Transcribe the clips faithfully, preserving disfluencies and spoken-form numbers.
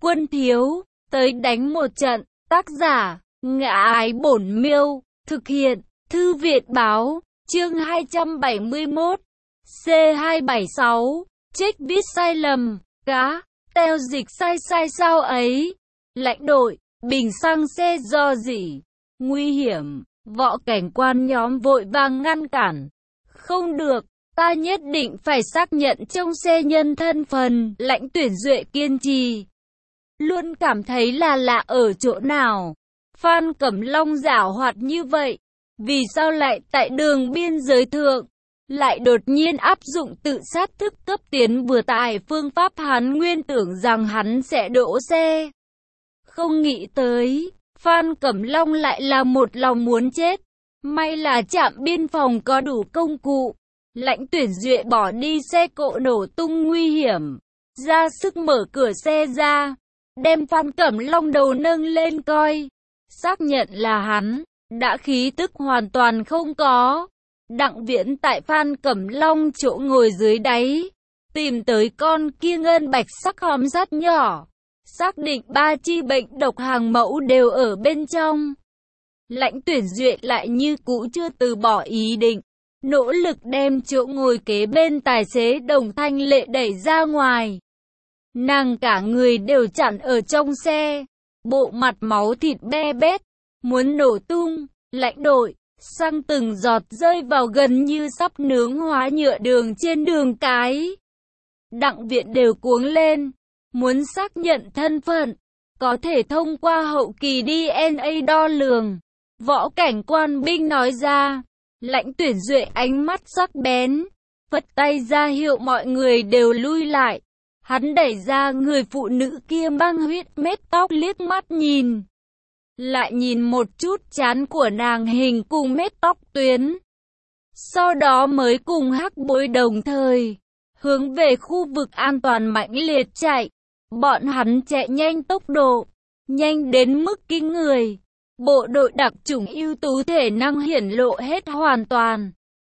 Quân thiếu, tới đánh một trận. Tác giả, Ngã Ái Bổn Miêu. Thực hiện, Thư Viện Báo. Chương hai trăm bảy mươi mốt. C hai bảy sáu. Trích viết sai lầm. Cá. Teo dịch sai sai sao ấy. Lãnh đội. Bình xăng xe do gì? Nguy hiểm. Võ cảnh quan nhóm vội vàng ngăn cản. Không được. Ta nhất định phải xác nhận trong xe nhân thân phần. Lãnh Tuyển Duệ kiên trì. Luôn cảm thấy là lạ ở chỗ nào. Phan Cẩm Long giảo hoạt như vậy. Vì sao lại tại đường biên giới thượng lại đột nhiên áp dụng tự sát thức cấp tiến vừa tải phương pháp? Hắn nguyên tưởng rằng hắn sẽ đỗ xe. Không nghĩ tới, Phan Cẩm Long lại là một lòng muốn chết. May là trạm biên phòng có đủ công cụ. Lãnh Tuyển Duệ bỏ đi xe cộ nổ tung nguy hiểm, ra sức mở cửa xe ra, đem Phan Cẩm Long đầu nâng lên coi, xác nhận là hắn, đã khí tức hoàn toàn không có. Đặng Viễn tại Phan Cẩm Long chỗ ngồi dưới đáy, tìm tới con kia ngân bạch sắc hòm sắt nhỏ, xác định ba chi bệnh độc hàng mẫu đều ở bên trong. Lãnh Tuyển Duệ lại như cũ chưa từ bỏ ý định, nỗ lực đem chỗ ngồi kế bên tài xế Đồng Thanh Lệ đẩy ra ngoài. Nàng cả người đều chặn ở trong xe, bộ mặt máu thịt be bét, muốn nổ tung. Lãnh đội, xăng từng giọt rơi vào gần như sắp nướng hóa nhựa đường trên đường cái. Đặng Viện đều cuống lên, muốn xác nhận thân phận, có thể thông qua hậu kỳ đê en a đo lường. Võ cảnh quan binh nói ra. Lãnh Tuyển Duệ ánh mắt sắc bén, phất tay ra hiệu mọi người đều lui lại. Hắn đẩy ra người phụ nữ kia mang huyết mét tóc liếc mắt nhìn. Lại nhìn một chút trán của nàng hình cùng mét tóc tuyến. Sau đó mới cùng Hắc Bối đồng thời hướng về khu vực an toàn mãnh liệt chạy. Bọn hắn chạy nhanh tốc độ, nhanh đến mức kinh người. Bộ đội đặc chủng ưu tú thể năng hiển lộ hết hoàn toàn.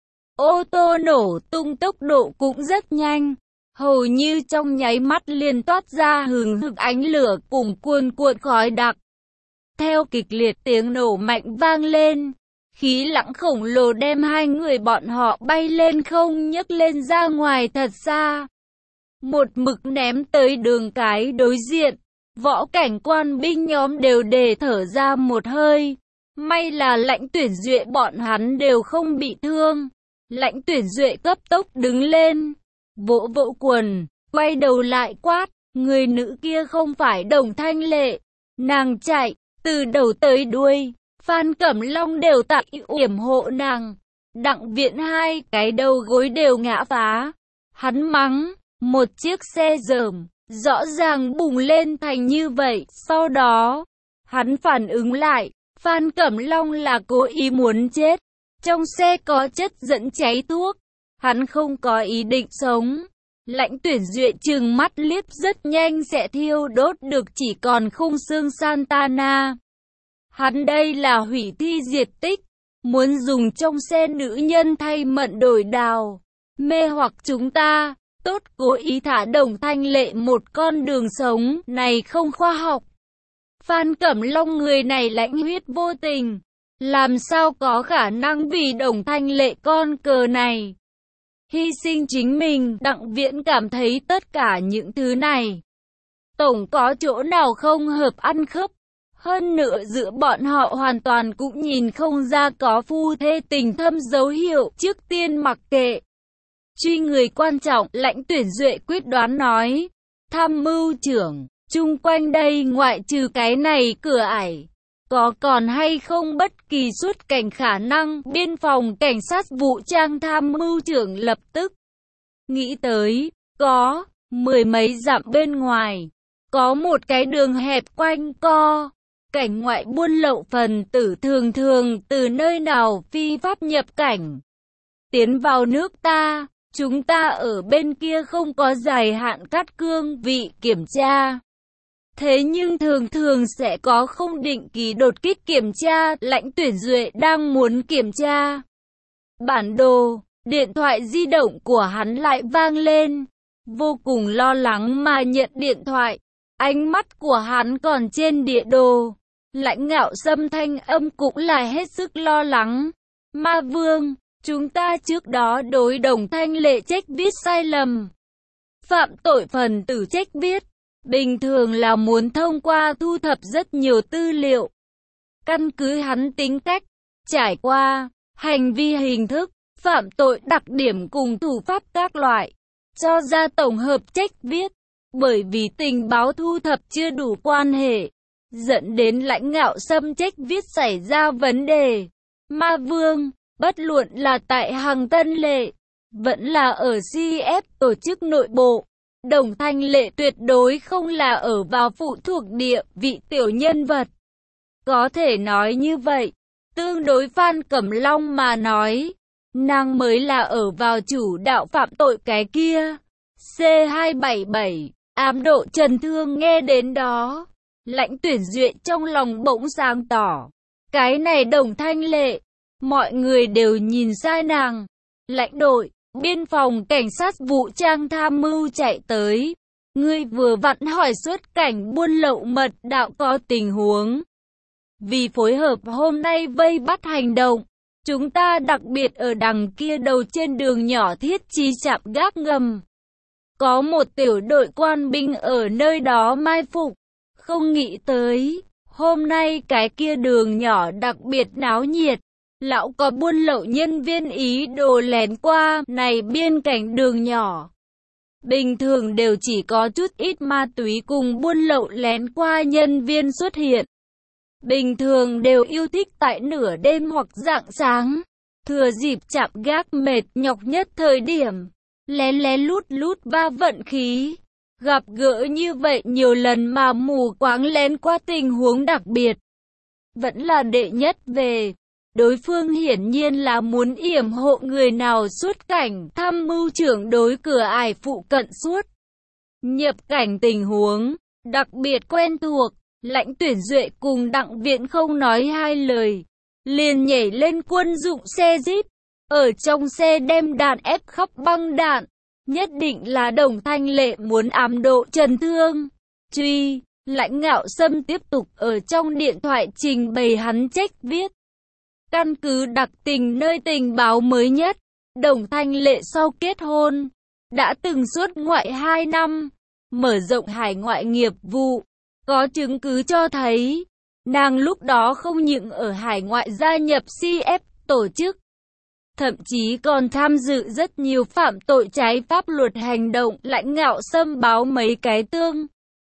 Ô tô nổ tung tốc độ cũng rất nhanh, hầu như trong nháy mắt liền toát ra hừng hực ánh lửa cùng cuồn cuộn khói đặc. Theo kịch liệt tiếng nổ mạnh vang lên, khí lãng khổng lồ đem hai người bọn họ bay lên không, nhấc lên ra ngoài thật xa. Một mực ném tới đường cái đối diện. Võ cảnh quan binh nhóm đều để thở ra một hơi. May là Lãnh Tuyển Duệ bọn hắn đều không bị thương. Lãnh Tuyển Duệ cấp tốc đứng lên, vỗ vỗ quần, quay đầu lại quát, người nữ kia không phải Đồng Thanh Lệ. Nàng chạy, từ đầu tới đuôi, Phan Cẩm Long đều tại yểm hộ nàng. Đặng Viện hai cái đầu gối đều ngã phá. Hắn mắng, một chiếc xe dởm rõ ràng bùng lên thành như vậy. Sau đó, hắn phản ứng lại, Phan Cẩm Long là cố ý muốn chết. Trong xe có chất dẫn cháy thuốc, hắn không có ý định sống. Lãnh Tuyển Duệ trừng mắt liếc, rất nhanh sẽ thiêu đốt được chỉ còn khung xương Santana. Hắn đây là hủy thi diệt tích, muốn dùng trong xe nữ nhân thay mận đổi đào, mê hoặc chúng ta. Tốt cố ý thả Đồng Thanh Lệ một con đường sống, này không khoa học. Phan Cẩm Long người này lãnh huyết vô tình, làm sao có khả năng vì Đồng Thanh Lệ con cờ này hy sinh chính mình. Đặng Viễn cảm thấy tất cả những thứ này tổng có chỗ nào không hợp ăn khớp. Hơn nữa giữa bọn họ hoàn toàn cũng nhìn không ra có phu thê tình thâm dấu hiệu. Trước tiên mặc kệ truy người quan trọng, Lãnh Tuyển Duệ quyết đoán nói. Tham mưu trưởng, chung quanh đây ngoại trừ cái này cửa ải, có còn hay không bất kỳ xuất cảnh khả năng? Biên phòng cảnh sát vũ trang tham mưu trưởng lập tức nghĩ tới, có, mười mấy dặm bên ngoài, có một cái đường hẹp quanh co. Cảnh ngoại buôn lậu phần tử thường thường từ nơi nào phi pháp nhập cảnh, tiến vào nước ta. Chúng ta ở bên kia không có dài hạn cắt cương vị kiểm tra. Thế nhưng thường thường sẽ có không định kỳ đột kích kiểm tra. Lãnh Tuyển Duệ đang muốn kiểm tra bản đồ, điện thoại di động của hắn lại vang lên. Vô cùng lo lắng mà nhận điện thoại. Ánh mắt của hắn còn trên địa đồ. Lãnh Ngạo Sâm thanh âm cũng là hết sức lo lắng. Ma Vương, chúng ta trước đó đối Đồng Thanh Lệ trách viết sai lầm. Phạm tội phần tử trách viết, bình thường là muốn thông qua thu thập rất nhiều tư liệu. Căn cứ hắn tính cách, trải qua, hành vi hình thức, phạm tội đặc điểm cùng thủ pháp các loại, cho ra tổng hợp trách viết. Bởi vì tình báo thu thập chưa đủ quan hệ, dẫn đến Lãnh Ngạo Sâm trách viết xảy ra vấn đề. Ma Vương, bất luận là tại Hằng Tân Lệ, vẫn là ở xê ép tổ chức nội bộ, Đồng Thanh Lệ tuyệt đối không là ở vào phụ thuộc địa vị tiểu nhân vật. Có thể nói như vậy, tương đối Phan Cẩm Long mà nói, nàng mới là ở vào chủ đạo phạm tội cái kia. C hai bảy bảy, ám độ Trần Thương nghe đến đó. Lãnh Tuyển Duệ trong lòng bỗng sáng tỏ. Cái này Đồng Thanh Lệ, mọi người đều nhìn sai nàng. Lãnh đội, biên phòng cảnh sát vũ trang tham mưu chạy tới. Ngươi vừa vặn hỏi xuất cảnh buôn lậu mật đạo có tình huống. Vì phối hợp hôm nay vây bắt hành động, chúng ta đặc biệt ở đằng kia đầu trên đường nhỏ thiết trí trạm gác ngầm. Có một tiểu đội quan binh ở nơi đó mai phục. Không nghĩ tới, hôm nay cái kia đường nhỏ đặc biệt náo nhiệt. Lão có buôn lậu nhân viên ý đồ lén qua này biên cảnh đường nhỏ. Bình thường đều chỉ có chút ít ma túy cùng buôn lậu lén qua nhân viên xuất hiện. Bình thường đều yêu thích tại nửa đêm hoặc rạng sáng. Thừa dịp chạm gác mệt nhọc nhất thời điểm. Lén lén lút lút va vận khí. Gặp gỡ như vậy nhiều lần mà mù quáng lén qua tình huống đặc biệt. Vẫn là đệ nhất về. Đối phương hiển nhiên là muốn yểm hộ người nào xuất cảnh, tham mưu trưởng đối cửa ải phụ cận suốt. Nhập cảnh tình huống, đặc biệt quen thuộc, Lãnh Tuyển Duệ cùng Đặng Viện không nói hai lời. Liền nhảy lên quân dụng xe Jeep, ở trong xe đem đạn ép khắp băng đạn. Nhất định là Đồng Thanh Lệ muốn ám độ Trần Thương. Truy, Lãnh Ngạo Sâm tiếp tục ở trong điện thoại trình bày hắn trách viết. Căn cứ đặc tình nơi tình báo mới nhất, Đồng Thanh Lệ sau kết hôn, đã từng xuất ngoại hai năm, mở rộng hải ngoại nghiệp vụ. Có chứng cứ cho thấy, nàng lúc đó không những ở hải ngoại gia nhập xê ép tổ chức, thậm chí còn tham dự rất nhiều phạm tội trái pháp luật hành động. Lãnh Ngạo Sâm báo mấy cái tương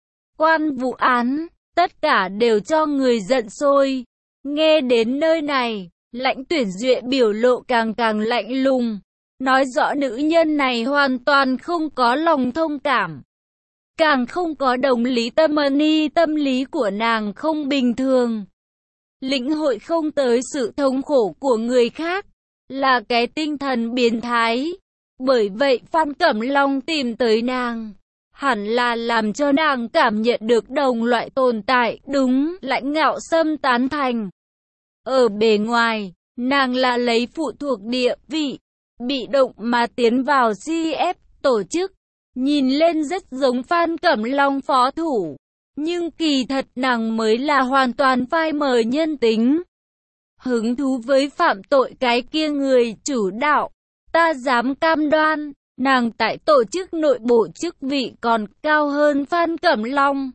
quan vụ án, tất cả đều cho người giận sôi. Nghe đến nơi này, Lãnh Tuyển Duệ biểu lộ càng càng lạnh lùng, nói rõ nữ nhân này hoàn toàn không có lòng thông cảm, càng không có đồng lý tâm ni. Tâm lý của nàng không bình thường, lĩnh hội không tới sự thống khổ của người khác, là cái tinh thần biến thái. Bởi vậy Phan Cẩm Long tìm tới nàng, hẳn là làm cho nàng cảm nhận được đồng loại tồn tại. Đúng, Lãnh Ngạo Sâm tán thành. Ở bề ngoài, nàng là lấy phụ thuộc địa vị, bị động mà tiến vào xê ép tổ chức, nhìn lên rất giống Phan Cẩm Long phó thủ, nhưng kỳ thật nàng mới là hoàn toàn phai mờ nhân tính. Hứng thú với phạm tội cái kia người chủ đạo, ta dám cam đoan, nàng tại tổ chức nội bộ chức vị còn cao hơn Phan Cẩm Long.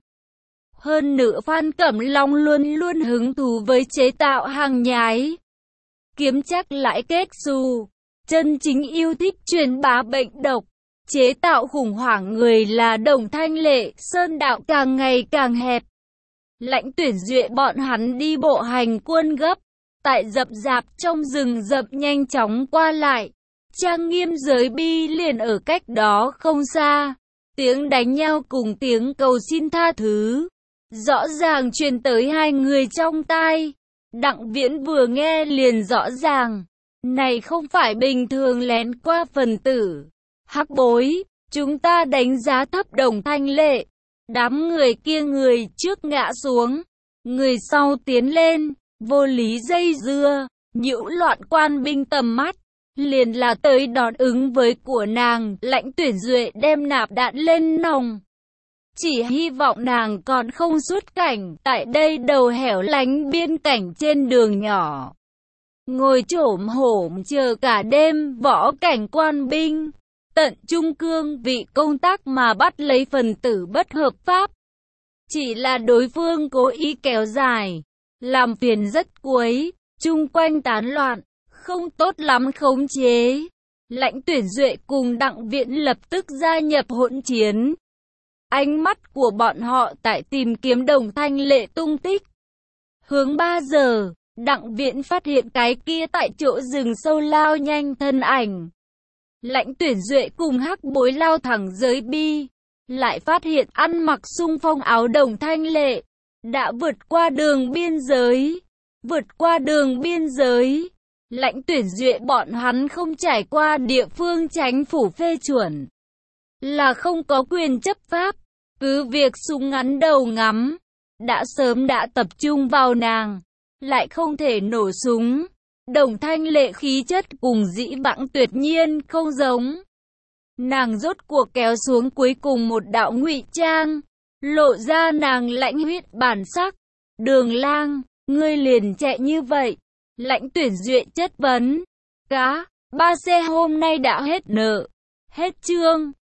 Hơn nữa Phan Cẩm Long luôn luôn hứng thú với chế tạo hàng nhái, kiếm chắc lãi kết xù, chân chính yêu thích truyền bá bệnh độc, chế tạo khủng hoảng người là Đồng Thanh Lệ. Sơn đạo càng ngày càng hẹp. Lãnh Tuyển Duệ bọn hắn đi bộ hành quân gấp, tại rậm rạp trong rừng rậm nhanh chóng qua lại. Trang nghiêm giới bi liền ở cách đó không xa. Tiếng đánh nhau cùng tiếng cầu xin tha thứ rõ ràng truyền tới hai người trong tai. Đặng Viễn vừa nghe liền rõ ràng, này không phải bình thường lén qua phần tử. Hắc bối, chúng ta đánh giá thấp Đồng Thanh Lệ. Đám người kia người trước ngã xuống, người sau tiến lên, vô lý dây dưa, nhiễu loạn quan binh tầm mắt. Liền là tới đón ứng với của nàng. Lãnh Tuyển Duệ đem nạp đạn lên nòng, chỉ hy vọng nàng còn không xuất cảnh tại đây đầu hẻo lánh biên cảnh trên đường nhỏ. Ngồi chổm hổm chờ cả đêm, võ cảnh quan binh tận trung cương vị công tác mà bắt lấy phần tử bất hợp pháp. Chỉ là đối phương cố ý kéo dài, làm phiền rất quấy, chung quanh tán loạn, không tốt lắm khống chế. Lãnh Tuyển Duệ cùng Đặng Viễn lập tức gia nhập hỗn chiến. Ánh mắt của bọn họ tại tìm kiếm Đồng Thanh Lệ tung tích. Hướng ba giờ, Đặng Viễn phát hiện cái kia tại chỗ rừng sâu lao nhanh thân ảnh. Lãnh Tuyển Duệ cùng Hắc Bối lao thẳng giới bi, lại phát hiện ăn mặc xung phong áo Đồng Thanh Lệ đã vượt qua đường biên giới. Vượt qua đường biên giới, Lãnh Tuyển Duệ bọn hắn không trải qua địa phương chính phủ phê chuẩn, là không có quyền chấp pháp. Cứ việc súng ngắn đầu ngắm đã sớm đã tập trung vào nàng, lại không thể nổ súng. Đồng Thanh Lệ khí chất cùng dĩ vãng tuyệt nhiên không giống. Nàng rốt cuộc kéo xuống cuối cùng một đạo ngụy trang, lộ ra nàng lãnh huyết bản sắc. Đường Lang, ngươi liền chạy như vậy? Lãnh Tuyển Duệ chất vấn. Cá, ba xe hôm nay đã hết nợ, hết chương.